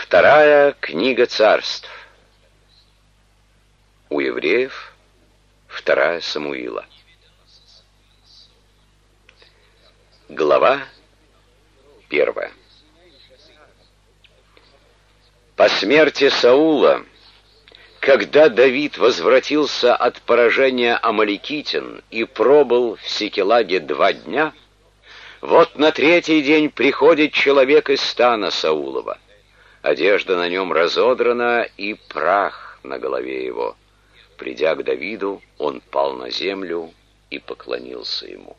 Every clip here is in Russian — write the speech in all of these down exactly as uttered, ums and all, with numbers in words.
Вторая книга царств. У евреев вторая Самуила. Глава первая. По смерти Саула, когда Давид возвратился от поражения амаликитян и пробыл в Сикелаге два дня, вот на третий день приходит человек из стана Саулова. Одежда на нем разодрана и прах на голове его. Придя к Давиду, он пал на землю и поклонился ему.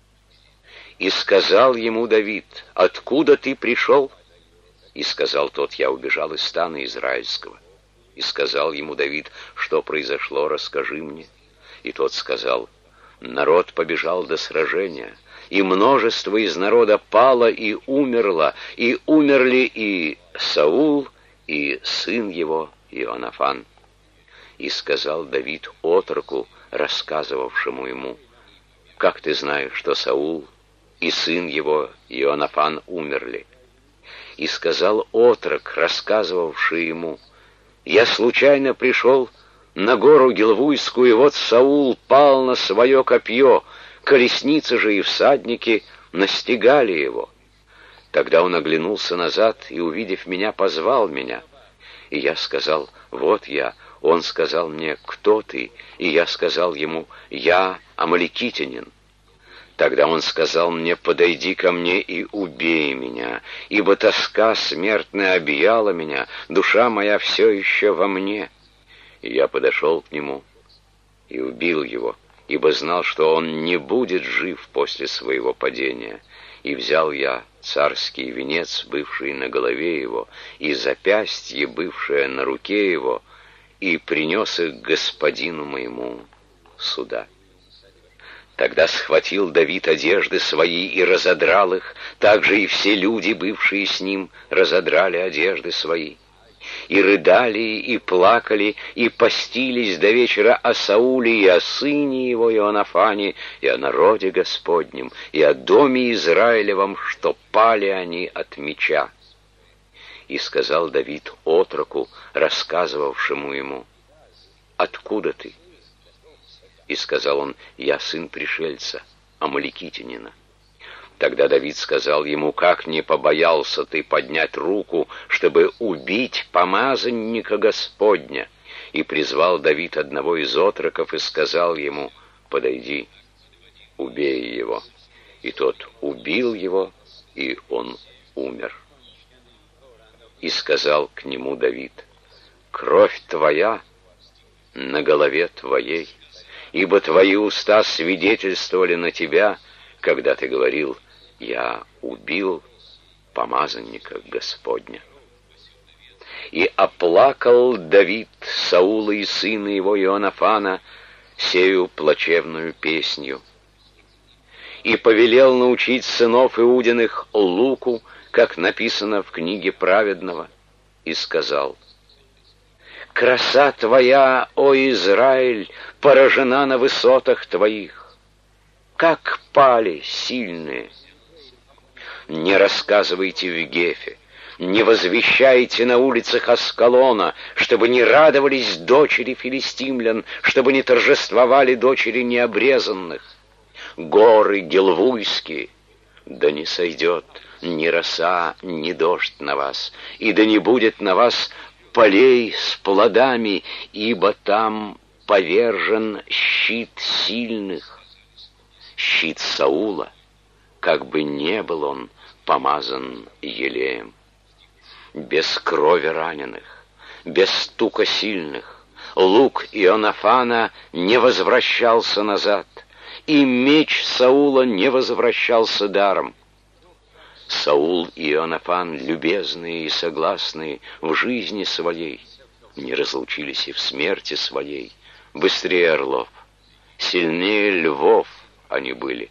И сказал ему Давид: «Откуда ты пришел?» И сказал тот: «Я убежал из стана израильского». И сказал ему Давид: «Что произошло, расскажи мне». И тот сказал: «Народ побежал до сражения, и множество из народа пало и умерло, и умерли и Саул, и сын его Ионафан». И сказал Давид отроку, рассказывавшему ему: «Как ты знаешь, что Саул и сын его Ионафан умерли?» И сказал отрок, рассказывавший ему: «Я случайно пришел на гору Гилвуйскую, и вот Саул пал на свое копье, колесницы же и всадники настигали его. Тогда он оглянулся назад и, увидев меня, позвал меня. И я сказал: вот я. Он сказал мне: кто ты? И я сказал ему: я амаликитянин. Тогда он сказал мне: подойди ко мне и убей меня, ибо тоска смертная объяла меня, душа моя все еще во мне. И я подошел к нему и убил его, ибо знал, что он не будет жив после своего падения. И взял я царский венец, бывший на голове его, и запястье, бывшее на руке его, и принес их господину моему суда. Тогда схватил Давид одежды свои и разодрал их, также и все люди, бывшие с ним, разодрали одежды свои. И рыдали, и плакали, и постились до вечера о Сауле и о сыне его Ионафане, и о народе Господнем, и о доме Израилевом, что пали они от меча. И сказал Давид отроку, рассказывавшему ему: откуда ты? И сказал он: я сын пришельца, амаликитянина. Тогда Давид сказал ему: как не побоялся ты поднять руку, чтобы убить помазанника Господня? И призвал Давид одного из отроков и сказал ему: подойди, убей его. И тот убил его, и он умер. И сказал к нему Давид: кровь твоя на голове твоей, ибо твои уста свидетельствовали на тебя, когда ты говорил: я убил помазанника Господня. И оплакал Давид Саула и сына его Ионафана сею плачевную песнью. И повелел научить сынов Иудиных луку, как написано в книге праведного, и сказал: краса твоя, о Израиль, поражена на высотах твоих, как пали сильные. Не рассказывайте в Гефе, не возвещайте на улицах Аскалона, чтобы не радовались дочери филистимлян, чтобы не торжествовали дочери необрезанных. Горы гилвуйские, да не сойдет ни роса, ни дождь на вас, и да не будет на вас полей с плодами, ибо там повержен щит сильных, щит Саула, как бы не был он помазан елеем. Без крови раненых, без стука сильных, лук Ионафана не возвращался назад, и меч Саула не возвращался даром. Саул и Ионафан, любезные и согласные в жизни своей, не разлучились и в смерти своей. Быстрее орлов, сильнее львов они были.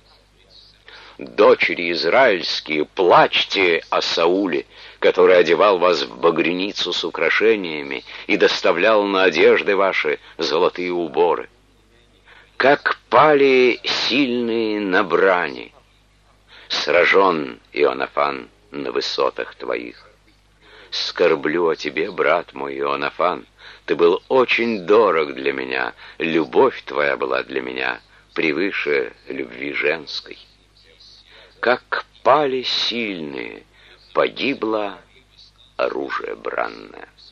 Дочери израильские, плачьте о Сауле, который одевал вас в багряницу с украшениями и доставлял на одежды ваши золотые уборы. Как пали сильные на брани, сражен Ионафан на высотах твоих. Скорблю о тебе, брат мой Иоаннафан. Ты был очень дорог для меня, любовь твоя была для меня превыше любви женской. Как пали сильные, погибло оружие бранное.